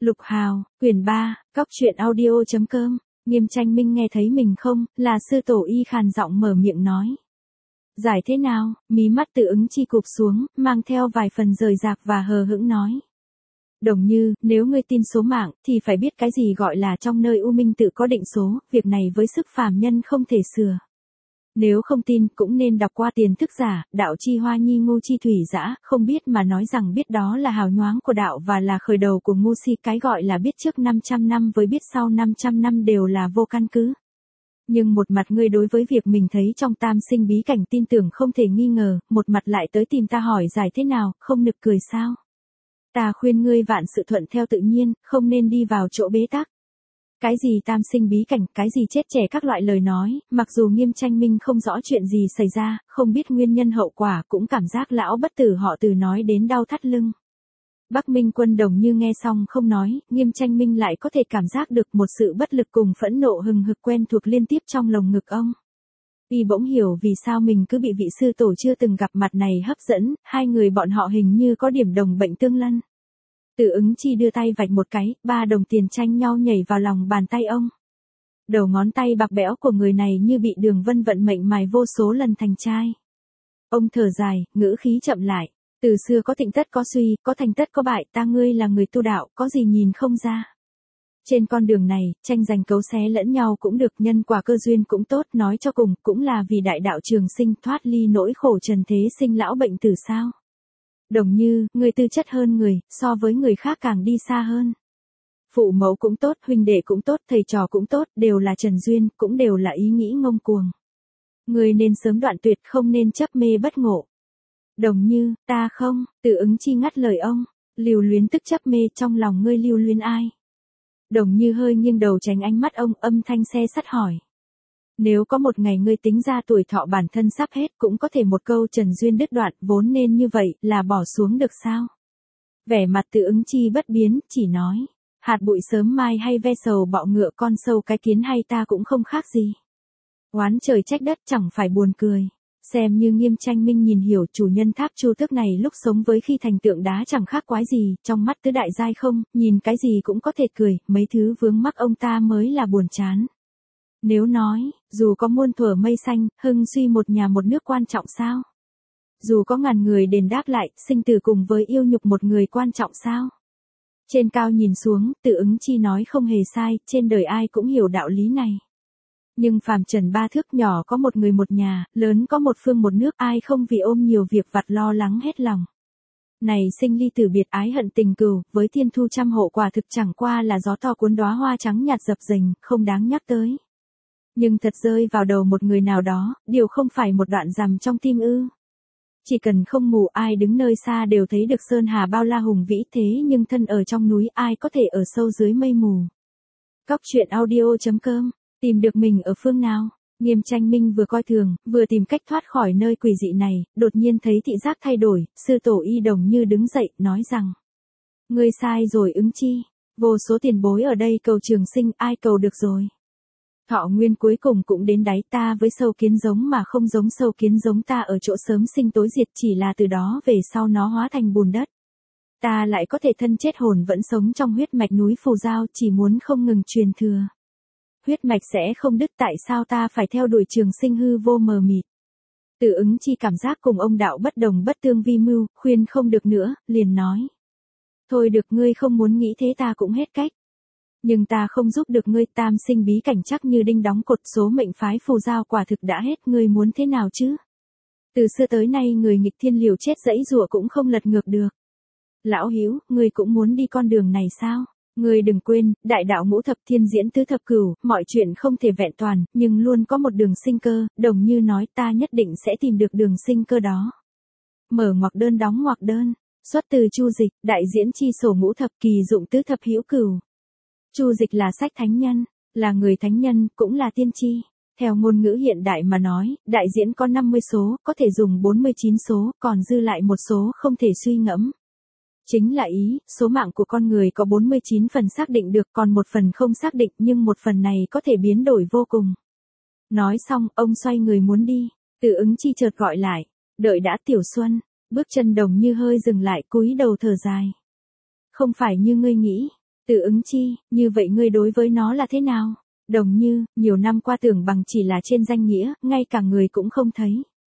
Lục Hào, quyển 3, Cóc truyện audio.com, Nghiêm Tranh Minh nghe thấy mình không, là sư tổ y khàn giọng mở miệng nói. Giải thế nào, mí mắt Tự Ứng Chi cụp xuống, mang theo vài phần rời rạc và hờ hững nói. Đồng Như, nếu ngươi tin số mạng, thì phải biết cái gì gọi là trong nơi u minh tự có định số, việc này với sức phàm nhân không thể sửa. Nếu không tin, cũng nên đọc qua Tiền Thức Giả, Đạo Chi Hoa Nhi Ngu Chi Thủy Dã, không biết mà nói rằng biết đó là hào nhoáng của đạo và là khởi đầu của ngu si, cái gọi là biết trước 500 năm với biết sau 500 năm đều là vô căn cứ. Nhưng một mặt ngươi đối với việc mình thấy trong tam sinh bí cảnh tin tưởng không thể nghi ngờ, một mặt lại tới tìm ta hỏi giải thế nào, không nực cười sao? Ta khuyên ngươi vạn sự thuận theo tự nhiên, không nên đi vào chỗ bế tắc. Cái gì tam sinh bí cảnh, cái gì chết trẻ các loại lời nói, mặc dù Nghiêm Tranh Minh không rõ chuyện gì xảy ra, không biết nguyên nhân hậu quả, cũng cảm giác lão bất tử họ Từ nói đến đau thắt lưng. Bắc Minh Quân Đồng Như nghe xong không nói, Nghiêm Tranh Minh lại có thể cảm giác được một sự bất lực cùng phẫn nộ hừng hực quen thuộc liên tiếp trong lồng ngực ông. Y bỗng hiểu vì sao mình cứ bị vị sư tổ chưa từng gặp mặt này hấp dẫn, hai người bọn họ hình như có điểm đồng bệnh tương lân. Tự Ứng Chi đưa tay vạch một cái, 3 đồng tiền tranh nhau nhảy vào lòng bàn tay ông. Đầu ngón tay bạc bẽo của người này như bị Đường Vân vận mệnh mài vô số lần thành trai. Ông thở dài, ngữ khí chậm lại. Từ xưa có thịnh tất có suy, có thành tất có bại, ta ngươi là người tu đạo, có gì nhìn không ra. Trên con đường này, tranh giành cấu xé lẫn nhau cũng được, nhân quả cơ duyên cũng tốt, nói cho cùng, cũng là vì đại đạo trường sinh, thoát ly nỗi khổ trần thế sinh lão bệnh tử sao. Đồng Như, người tư chất hơn người, so với người khác càng đi xa hơn. Phụ mẫu cũng tốt, huynh đệ cũng tốt, thầy trò cũng tốt, đều là trần duyên, cũng đều là ý nghĩ ngông cuồng. Người nên sớm đoạn tuyệt, không nên chấp mê bất ngộ. Đồng Như, ta không, Tự Ứng Chi ngắt lời ông, lưu luyến tức chấp mê, trong lòng ngươi lưu luyến ai? Đồng Như hơi nghiêng đầu tránh ánh mắt ông, âm thanh xe sắt hỏi. Nếu có một ngày ngươi tính ra tuổi thọ bản thân sắp hết, cũng có thể một câu trần duyên đứt đoạn, vốn nên như vậy, là bỏ xuống được sao? Vẻ mặt Tự Ứng Chi bất biến, chỉ nói, hạt bụi sớm mai hay ve sầu bọ ngựa, con sâu cái kiến hay ta cũng không khác gì. Oán trời trách đất, chẳng phải buồn cười. Xem như Nghiêm Tranh Minh nhìn hiểu, chủ nhân Tháp Chu Tước này lúc sống với khi thành tượng đá chẳng khác quái gì, trong mắt tứ đại giai không, nhìn cái gì cũng có thể cười, mấy thứ vướng mắc ông ta mới là buồn chán. Nếu nói, dù có muôn thuở mây xanh, hưng suy một nhà một nước quan trọng sao? Dù có ngàn người đền đáp lại, sinh tử cùng với yêu nhục một người quan trọng sao? Trên cao nhìn xuống, Tự Ứng Chi nói không hề sai, trên đời ai cũng hiểu đạo lý này. Nhưng phàm trần ba thước, nhỏ có một người một nhà, lớn có một phương một nước, ai không vì ôm nhiều việc vặt lo lắng hết lòng. Này sinh ly tử biệt, ái hận tình cừu, với thiên thu trăm hộ quả thực chẳng qua là gió to cuốn đóa hoa trắng nhạt dập dềnh, không đáng nhắc tới. Nhưng thật rơi vào đầu một người nào đó, điều không phải một đoạn rằm trong tim ư? Chỉ cần không mù, ai đứng nơi xa đều thấy được sơn hà bao la hùng vĩ, thế nhưng thân ở trong núi, ai có thể ở sâu dưới mây mù. Cóc truyện audio.com, tìm được mình ở phương nào? Nghiêm Tranh Minh vừa coi thường, vừa tìm cách thoát khỏi nơi quỷ dị này, đột nhiên thấy thị giác thay đổi, sư tổ y Đồng Như đứng dậy, nói rằng. Ngươi sai rồi Ứng Chi, vô số tiền bối ở đây cầu trường sinh, ai cầu được rồi. Thọ nguyên cuối cùng cũng đến đáy, ta với sâu kiến giống mà không giống sâu kiến giống ta ở chỗ sớm sinh tối diệt, chỉ là từ đó về sau nó hóa thành bùn đất. Ta lại có thể thân chết hồn vẫn sống trong huyết mạch núi Phù Giao, chỉ muốn không ngừng truyền thừa. Huyết mạch sẽ không đứt, tại sao ta phải theo đuổi trường sinh hư vô mờ mịt. Tự Ứng Chi cảm giác cùng ông đạo bất đồng bất tương vi mưu, khuyên không được nữa, liền nói. Thôi được, ngươi không muốn nghĩ thế ta cũng hết cách. Nhưng ta không giúp được ngươi, tam sinh bí cảnh chắc như đinh đóng cột, số mệnh phái Phù Giao quả thực đã hết, ngươi muốn thế nào chứ? Từ xưa tới nay người nghịch thiên liều chết dẫy dụa cũng không lật ngược được. Lão Hiếu, ngươi cũng muốn đi con đường này sao? Ngươi đừng quên, đại đạo ngũ thập thiên diễn tứ thập cửu, mọi chuyện không thể vẹn toàn, nhưng luôn có một đường sinh cơ, Đồng Như nói, ta nhất định sẽ tìm được đường sinh cơ đó. Mở ngoặc đơn đóng ngoặc đơn, xuất từ Chu Dịch, đại diễn chi sổ ngũ thập kỳ dụng tứ thập hữu cửu. Chu Dịch là sách thánh nhân, là người thánh nhân, cũng là tiên tri. Theo ngôn ngữ hiện đại mà nói, đại diễn có 50 số, có thể dùng 49 số, còn dư lại một số không thể suy ngẫm. Chính là ý, số mạng của con người có 49 phần xác định được, còn một phần không xác định, nhưng một phần này có thể biến đổi vô cùng. Nói xong, ông xoay người muốn đi, Tự Ứng Chi chợt gọi lại, đợi đã Tiểu Xuân, bước chân Đồng Như hơi dừng lại, cúi đầu thở dài. Không phải như ngươi nghĩ, Từ ứng chi, như vậy ngươi đối với nó là thế nào? Đồng Như, nhiều năm qua tưởng bằng chỉ là trên danh nghĩa, ngay cả người cũng không thấy.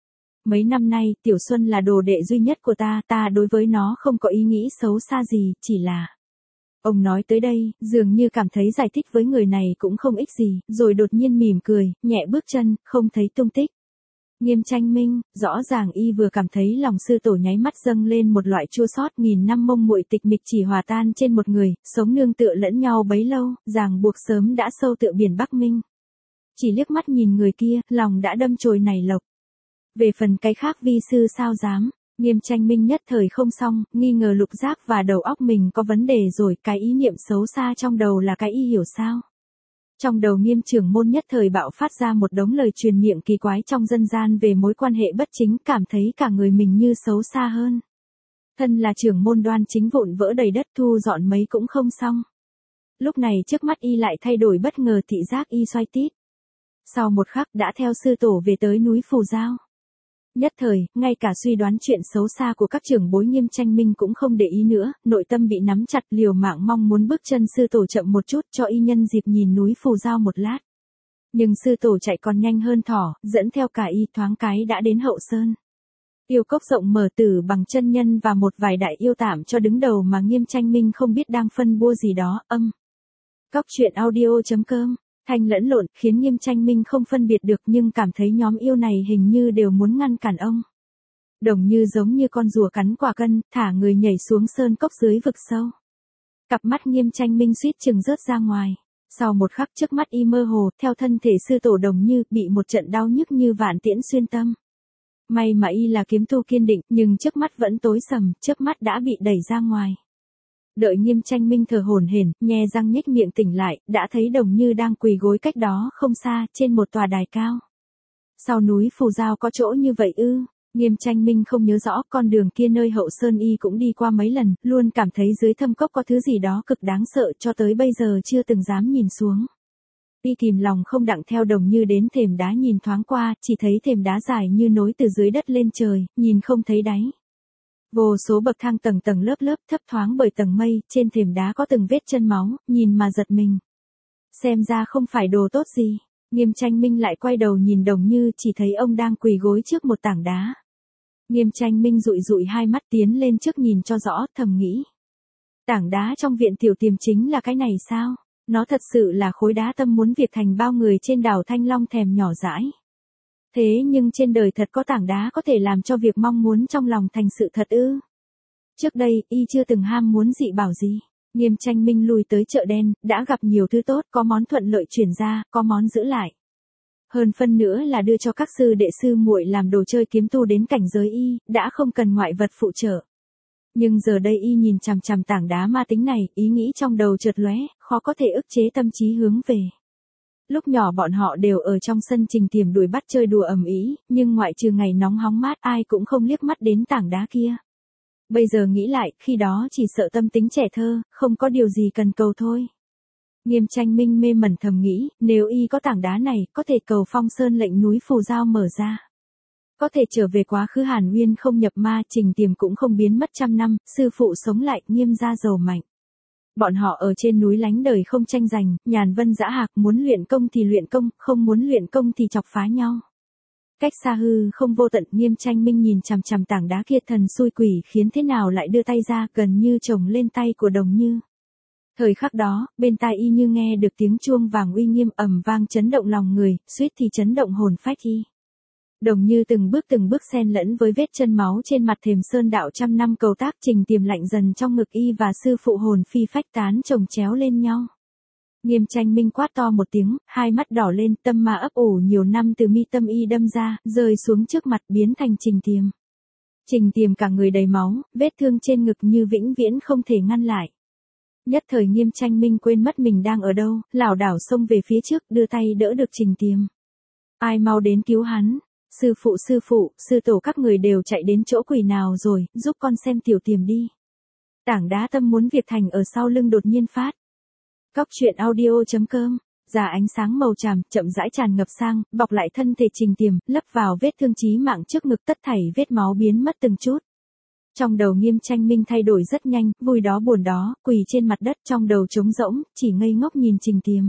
Mấy năm nay, Tiểu Xuân là đồ đệ duy nhất của ta đối với nó không có ý nghĩ xấu xa gì, chỉ là... Ông nói tới đây, dường như cảm thấy giải thích với người này cũng không ích gì, rồi đột nhiên mỉm cười, nhẹ bước chân, không thấy tung tích. Nghiêm Tranh Minh, rõ ràng y vừa cảm thấy lòng sư tổ nháy mắt dâng lên một loại chua xót, nghìn năm mông muội tịch mịch chỉ hòa tan trên một người, sống nương tựa lẫn nhau bấy lâu, ràng buộc sớm đã sâu tựa biển Bắc Minh. Chỉ liếc mắt nhìn người kia, lòng đã đâm chồi nảy lộc. Về phần cái khác vi sư sao dám, Nghiêm Tranh Minh nhất thời không xong, nghi ngờ lục giác và đầu óc mình có vấn đề rồi, cái ý niệm xấu xa trong đầu là cái y hiểu sao. Trong đầu Nghiêm trưởng môn nhất thời bạo phát ra một đống lời truyền miệng kỳ quái trong dân gian về mối quan hệ bất chính, cảm thấy cả người mình như xấu xa hơn. Thân là trưởng môn đoan chính vụn vỡ đầy đất, thu dọn mấy cũng không xong. Lúc này trước mắt y lại thay đổi bất ngờ, thị giác y xoay tít. Sau một khắc đã theo sư tổ về tới núi Phù Giao. Nhất thời, ngay cả suy đoán chuyện xấu xa của các trưởng bối Nghiêm Tranh Minh cũng không để ý nữa, nội tâm bị nắm chặt, liều mạng mong muốn bước chân sư tổ chậm một chút cho y nhân dịp nhìn núi Phù Giao một lát. Nhưng sư tổ chạy còn nhanh hơn thỏ, dẫn theo cả y thoáng cái đã đến Hậu Sơn. Yêu cốc rộng mở tử bằng chân nhân và một vài đại yêu tạm cho đứng đầu mà Nghiêm Tranh Minh không biết đang phân bua gì đó, Cóc truyện audio.com Thanh lẫn lộn, khiến Nghiêm Tranh Minh không phân biệt được, nhưng cảm thấy nhóm yêu này hình như đều muốn ngăn cản ông. Đồng Như giống như con rùa cắn quả cân, thả người nhảy xuống sơn cốc dưới vực sâu. Cặp mắt Nghiêm Tranh Minh suýt chừng rớt ra ngoài. Sau một khắc trước mắt y mơ hồ, theo thân thể sư tổ Đồng Như, bị một trận đau nhức như vạn tiễn xuyên tâm. May mà y là kiếm tu kiên định, nhưng trước mắt vẫn tối sầm, chớp mắt đã bị đẩy ra ngoài. Đợi Nghiêm Tranh Minh thở hổn hển, nhe răng nhếch miệng tỉnh lại, đã thấy Đồng Như đang quỳ gối cách đó không xa, trên một tòa đài cao. Sau núi Phù Giao có chỗ như vậy ư? Nghiêm Tranh Minh không nhớ rõ, con đường kia nơi Hậu Sơn y cũng đi qua mấy lần, luôn cảm thấy dưới thâm cốc có thứ gì đó cực đáng sợ, cho tới bây giờ chưa từng dám nhìn xuống. Y kìm lòng không đặng theo Đồng Như đến thềm đá nhìn thoáng qua, chỉ thấy thềm đá dài như nối từ dưới đất lên trời, nhìn không thấy đáy. Vô số bậc thang tầng tầng lớp lớp, thấp thoáng bởi tầng mây, trên thềm đá có từng vết chân máu, nhìn mà giật mình. Xem ra không phải đồ tốt gì. Nghiêm Tranh Minh lại quay đầu nhìn Đồng Như, chỉ thấy ông đang quỳ gối trước một tảng đá. Nghiêm Tranh Minh dụi dụi hai mắt tiến lên trước nhìn cho rõ, thầm nghĩ. Tảng đá trong viện tiểu tiềm chính là cái này sao? Nó thật sự là khối đá tâm muốn việc thành bao người trên đảo Thanh Long thèm nhỏ dãi. Thế nhưng trên đời thật có tảng đá có thể làm cho việc mong muốn trong lòng thành sự thật ư? Trước đây, y chưa từng ham muốn dị bảo gì. Nghiêm Tranh Minh lui tới chợ đen, đã gặp nhiều thứ tốt, có món thuận lợi chuyển ra, có món giữ lại. Hơn phân nữa là đưa cho các sư đệ sư muội làm đồ chơi kiếm tu đến cảnh giới y, đã không cần ngoại vật phụ trợ. Nhưng giờ đây y nhìn chằm chằm tảng đá ma tính này, ý nghĩ trong đầu chợt lóe, khó có thể ức chế tâm trí hướng về. Lúc nhỏ bọn họ đều ở trong sân Trình Tiềm đuổi bắt chơi đùa ầm ĩ, nhưng ngoại trừ ngày nóng hóng mát ai cũng không liếc mắt đến tảng đá kia. Bây giờ nghĩ lại, khi đó chỉ sợ tâm tính trẻ thơ, không có điều gì cần cầu thôi. Nghiêm Tranh Minh mê mẩn thầm nghĩ, nếu y có tảng đá này, có thể cầu Phong Sơn lệnh núi Phù Giao mở ra. Có thể trở về quá khứ Hàn Uyên không nhập ma, Trình Tiềm cũng không biến mất trăm năm, sư phụ sống lại, Nghiêm gia giàu mạnh. Bọn họ ở trên núi lánh đời không tranh giành, nhàn vân dã hạc, muốn luyện công thì luyện công, không muốn luyện công thì chọc phá nhau. Cách xa hư không vô tận, Nghiêm Tranh Minh nhìn chằm chằm tảng đá kia, thần xui quỷ khiến thế nào lại đưa tay ra, gần như chồng lên tay của Đồng Như. Thời khắc đó, bên tai y như nghe được tiếng chuông vàng uy nghiêm ầm vang chấn động lòng người, suýt thì chấn động hồn phách y. Đồng Như từng bước xen lẫn với vết chân máu trên mặt thềm sơn đạo trăm năm cầu tác, Trình Tiềm lạnh dần trong ngực y và sư phụ hồn phi phách tán chồng chéo lên nhau. Nghiêm Tranh Minh quát to một tiếng, hai mắt đỏ lên, tâm ma ấp ủ nhiều năm từ mi tâm y đâm ra, rơi xuống trước mặt biến thành Trình Tiềm. Trình Tiềm cả người đầy máu, vết thương trên ngực như vĩnh viễn không thể ngăn lại. Nhất thời Nghiêm Tranh Minh quên mất mình đang ở đâu, lảo đảo xông về phía trước, đưa tay đỡ được Trình Tiềm. Ai mau đến cứu hắn. Sư phụ, sư tổ các người đều chạy đến chỗ quỷ nào rồi, giúp con xem tiểu Tiềm đi. Tảng đá tâm muốn việc thành ở sau lưng đột nhiên phát. Cóc truyện audio.com, ra ánh sáng màu tràm, chậm rãi tràn ngập sang, bọc lại thân thể Trình Tiềm, lấp vào vết thương chí mạng trước ngực, tất thảy vết máu biến mất từng chút. Trong đầu Nghiêm Tranh Minh thay đổi rất nhanh, vui đó buồn đó, quỳ trên mặt đất trong đầu trống rỗng, chỉ ngây ngốc nhìn Trình Tiềm.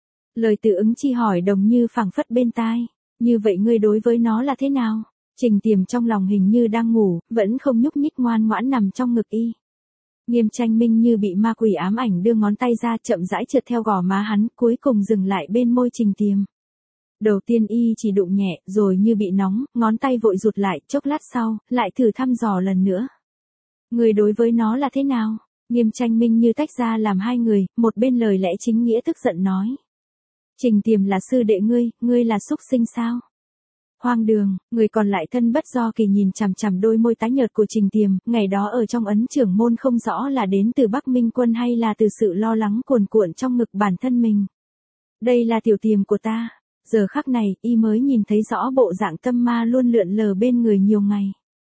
Lời Từ Ứng Chi hỏi đồng như phảng phất bên tai. Như vậy ngươi đối với nó là thế nào? Trình Tiềm trong lòng hình như đang ngủ, vẫn không nhúc nhích ngoan ngoãn nằm trong ngực y. Nghiêm Tranh Minh như bị ma quỷ ám ảnh đưa ngón tay ra chậm rãi trượt theo gò má hắn, cuối cùng dừng lại bên môi Trình Tiềm. Đầu tiên y chỉ đụng nhẹ, rồi như bị nóng, ngón tay vội rụt lại, chốc lát sau, lại thử thăm dò lần nữa. Người đối với nó là thế nào? Nghiêm Tranh Minh như tách ra làm hai người, một bên lời lẽ chính nghĩa tức giận nói. Trình Tiềm là sư đệ ngươi là súc sinh sao? Hoang đường, người còn lại thân bất do kỳ nhìn chằm chằm đôi môi tái nhợt của Trình Tiềm, ngày đó ở trong ấn trưởng môn không rõ là đến từ Bắc Minh Quân hay là từ sự lo lắng cuồn cuộn trong ngực bản thân mình. Đây là tiểu Tiềm của ta. Giờ khắc này, y mới nhìn thấy rõ bộ dạng tâm ma luôn lượn lờ bên người nhiều ngày.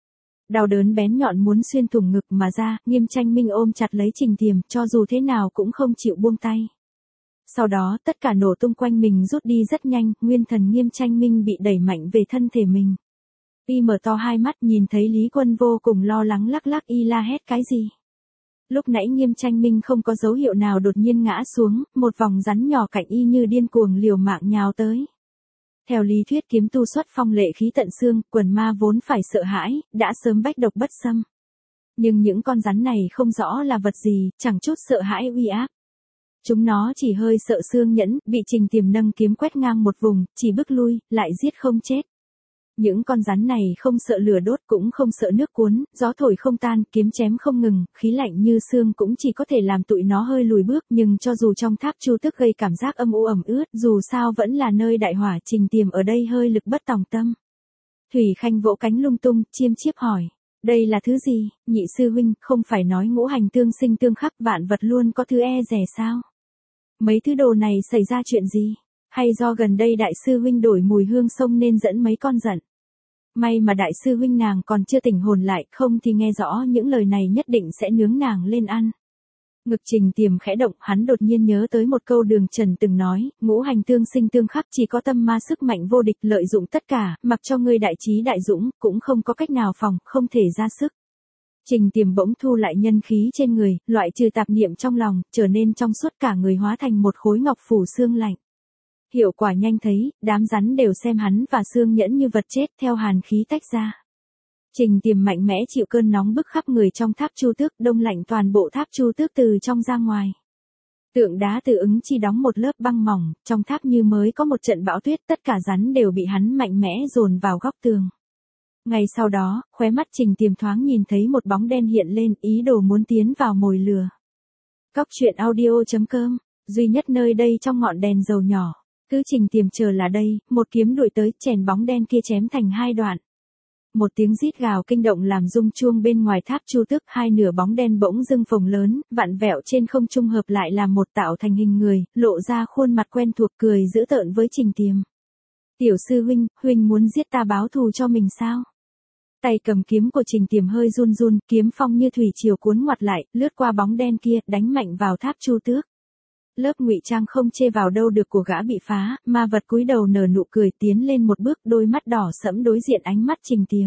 Đau đớn bén nhọn muốn xuyên thủng ngực mà ra, Nghiêm Tranh Minh ôm chặt lấy Trình Tiềm, cho dù thế nào cũng không chịu buông tay. Sau đó, tất cả nổ tung quanh mình rút đi rất nhanh, nguyên thần Nghiêm Tranh Minh bị đẩy mạnh về thân thể mình. Y mở to hai mắt nhìn thấy Lý Quân vô cùng lo lắng lắc lắc y la hét cái gì. Lúc nãy Nghiêm Tranh Minh không có dấu hiệu nào đột nhiên ngã xuống, một vòng rắn nhỏ cạnh y như điên cuồng liều mạng nhào tới. Theo lý thuyết kiếm tu xuất phong lệ khí tận xương, quần ma vốn phải sợ hãi, đã sớm bách độc bất xâm. Nhưng những con rắn này không rõ là vật gì, chẳng chút sợ hãi uy áp. Chúng nó chỉ hơi sợ xương nhẫn, bị Trình Tiềm nâng kiếm quét ngang một vùng, chỉ bước lui, lại giết không chết. Những con rắn này không sợ lửa đốt cũng không sợ nước cuốn, gió thổi không tan, kiếm chém không ngừng, khí lạnh như xương cũng chỉ có thể làm tụi nó hơi lùi bước, nhưng cho dù trong tháp Chu Tước gây cảm giác âm u ẩm ướt, dù sao vẫn là nơi đại hỏa, Trình Tiềm ở đây hơi lực bất tòng tâm. Thủy Khanh vỗ cánh lung tung, chiêm chiếp hỏi, đây là thứ gì, nhị sư huynh, không phải nói ngũ hành tương sinh tương khắc vạn vật luôn có thứ e rẻ sao? Mấy thứ đồ này xảy ra chuyện gì? Hay do gần đây đại sư huynh đổi mùi hương sông nên dẫn mấy con giận? May mà đại sư huynh nàng còn chưa tỉnh hồn lại, không thì nghe rõ những lời này nhất định sẽ nướng nàng lên ăn. Ngực Trình Tiềm khẽ động, hắn đột nhiên nhớ tới một câu Đường Trần từng nói, ngũ hành tương sinh tương khắc, chỉ có tâm ma sức mạnh vô địch lợi dụng tất cả, mặc cho ngươi đại trí đại dũng, cũng không có cách nào phòng, không thể ra sức. Trình Tiềm bỗng thu lại nhân khí trên người, loại trừ tạp niệm trong lòng, trở nên trong suốt cả người hóa thành một khối ngọc phủ xương lạnh. Hiệu quả nhanh thấy, đám rắn đều xem hắn và xương nhẫn như vật chết theo hàn khí tách ra. Trình Tiềm mạnh mẽ chịu cơn nóng bức khắp người trong tháp Chu Tước, đông lạnh toàn bộ tháp Chu Tước từ trong ra ngoài. Tượng đá Từ Ứng Chi đóng một lớp băng mỏng, trong tháp như mới có một trận bão tuyết, tất cả rắn đều bị hắn mạnh mẽ dồn vào góc tường. Ngay sau đó, khóe mắt Trình Tiềm thoáng nhìn thấy một bóng đen hiện lên, ý đồ muốn tiến vào mồi lừa. Cóc truyện audio.com, duy nhất nơi đây trong ngọn đèn dầu nhỏ. Cứ Trình Tiềm chờ là đây, một kiếm đuổi tới, chèn bóng đen kia chém thành hai đoạn. Một tiếng rít gào kinh động làm rung chuông bên ngoài tháp Chu Tước, hai nửa bóng đen bỗng dưng phồng lớn, vặn vẹo trên không trung hợp lại làm một tạo thành hình người, lộ ra khuôn mặt quen thuộc cười dữ tợn với Trình Tiềm. Tiểu sư huynh muốn giết ta báo thù cho mình sao? Tay cầm kiếm của Trình Tiềm hơi run run, kiếm phong như thủy triều cuốn ngoặt lại, lướt qua bóng đen kia, đánh mạnh vào tháp Chu Tước. Lớp ngụy trang không chê vào đâu được của gã bị phá, ma vật cúi đầu nở nụ cười tiến lên một bước, đôi mắt đỏ sẫm đối diện ánh mắt Trình Tiềm.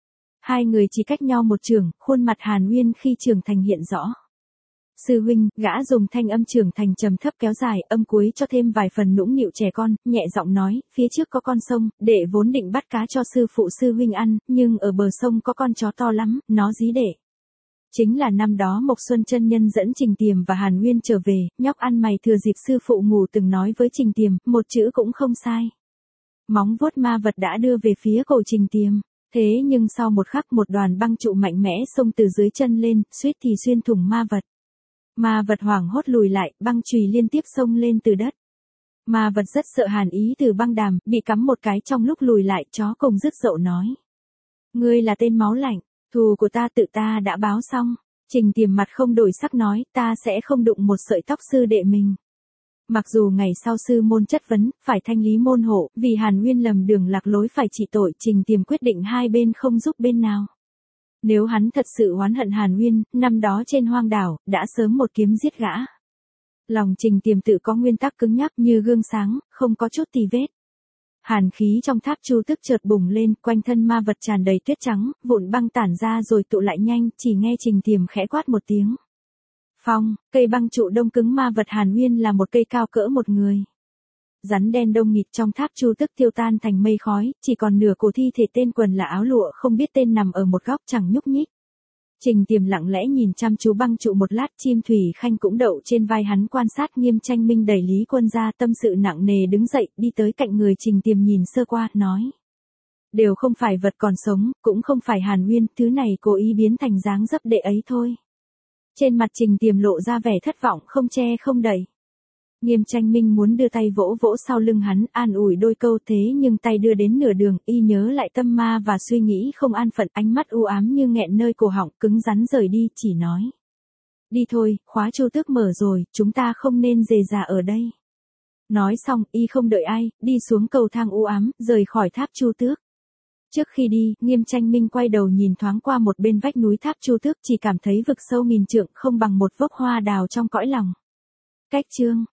Hai người chỉ cách nhau một trường, khuôn mặt Hàn Uyên khi trưởng thành hiện rõ. Sư huynh, gã dùng thanh âm trưởng thành trầm thấp kéo dài, âm cuối cho thêm vài phần nũng nịu trẻ con, nhẹ giọng nói, phía trước có con sông, đệ vốn định bắt cá cho sư phụ sư huynh ăn, nhưng ở bờ sông có con chó to lắm, nó dí đệ. Chính là năm đó Mộc Xuân chân nhân dẫn Trình Tiềm và Hàn Uyên trở về, nhóc ăn mày thừa dịp sư phụ ngủ từng nói với Trình Tiềm, một chữ cũng không sai. Móng vuốt ma vật đã đưa về phía cổ Trình Tiềm. Thế nhưng sau một khắc một đoàn băng trụ mạnh mẽ xông từ dưới chân lên, suýt thì xuyên thủng ma vật. Ma vật hoảng hốt lùi lại, băng chùy liên tiếp xông lên từ đất. Ma vật rất sợ Hàn Ý từ băng đàm, bị cắm một cái trong lúc lùi lại, chó cùng rứt dậu nói. Ngươi là tên máu lạnh, thù của ta tự ta đã báo xong. Trình Tiềm mặt không đổi sắc nói, ta sẽ không đụng một sợi tóc sư đệ mình. Mặc dù ngày sau sư môn chất vấn, phải thanh lý môn hộ, vì Hàn Uyên lầm đường lạc lối phải trị tội, Trình Tiềm quyết định hai bên không giúp bên nào. Nếu hắn thật sự oán hận Hàn Uyên, năm đó trên hoang đảo, đã sớm một kiếm giết gã. Lòng Trình Tiềm tự có nguyên tắc cứng nhắc như gương sáng, không có chút tì vết. Hàn khí trong tháp Chu Tước chợt bùng lên, quanh thân ma vật tràn đầy tuyết trắng, vụn băng tản ra rồi tụ lại nhanh, chỉ nghe Trình Tiềm khẽ quát một tiếng. Phong, cây băng trụ đông cứng ma vật Hàn Uyên là một cây cao cỡ một người. Rắn đen đông nghịt trong tháp Chu Tước tiêu tan thành mây khói, chỉ còn nửa cổ thi thể tên quần là áo lụa không biết tên nằm ở một góc chẳng nhúc nhích. Trình Tiềm lặng lẽ nhìn chăm chú băng trụ một lát, chim thủy khanh cũng đậu trên vai hắn quan sát. Nghiêm Tranh Minh đẩy Lý Quân ra, tâm sự nặng nề đứng dậy, đi tới cạnh người Trình Tiềm nhìn sơ qua, nói. Đều không phải vật còn sống, cũng không phải Hàn Uyên, thứ này cố ý biến thành dáng dấp đệ ấy thôi. Trên mặt Trình Tiềm lộ ra vẻ thất vọng không che không đậy. Nghiêm Tranh Minh muốn đưa tay vỗ vỗ sau lưng hắn, an ủi đôi câu, thế nhưng tay đưa đến nửa đường, y nhớ lại tâm ma và suy nghĩ không an phận, ánh mắt u ám như nghẹn nơi cổ họng, cứng rắn rời đi, chỉ nói. Đi thôi, khóa Chu Tước mở rồi, chúng ta không nên rề rà ở đây. Nói xong, y không đợi ai, đi xuống cầu thang u ám, rời khỏi tháp Chu Tước. Trước khi đi, Nghiêm Tranh Minh quay đầu nhìn thoáng qua một bên vách núi tháp Chu Tước, chỉ cảm thấy vực sâu nghìn trượng không bằng một vốc hoa đào trong cõi lòng. Cách chương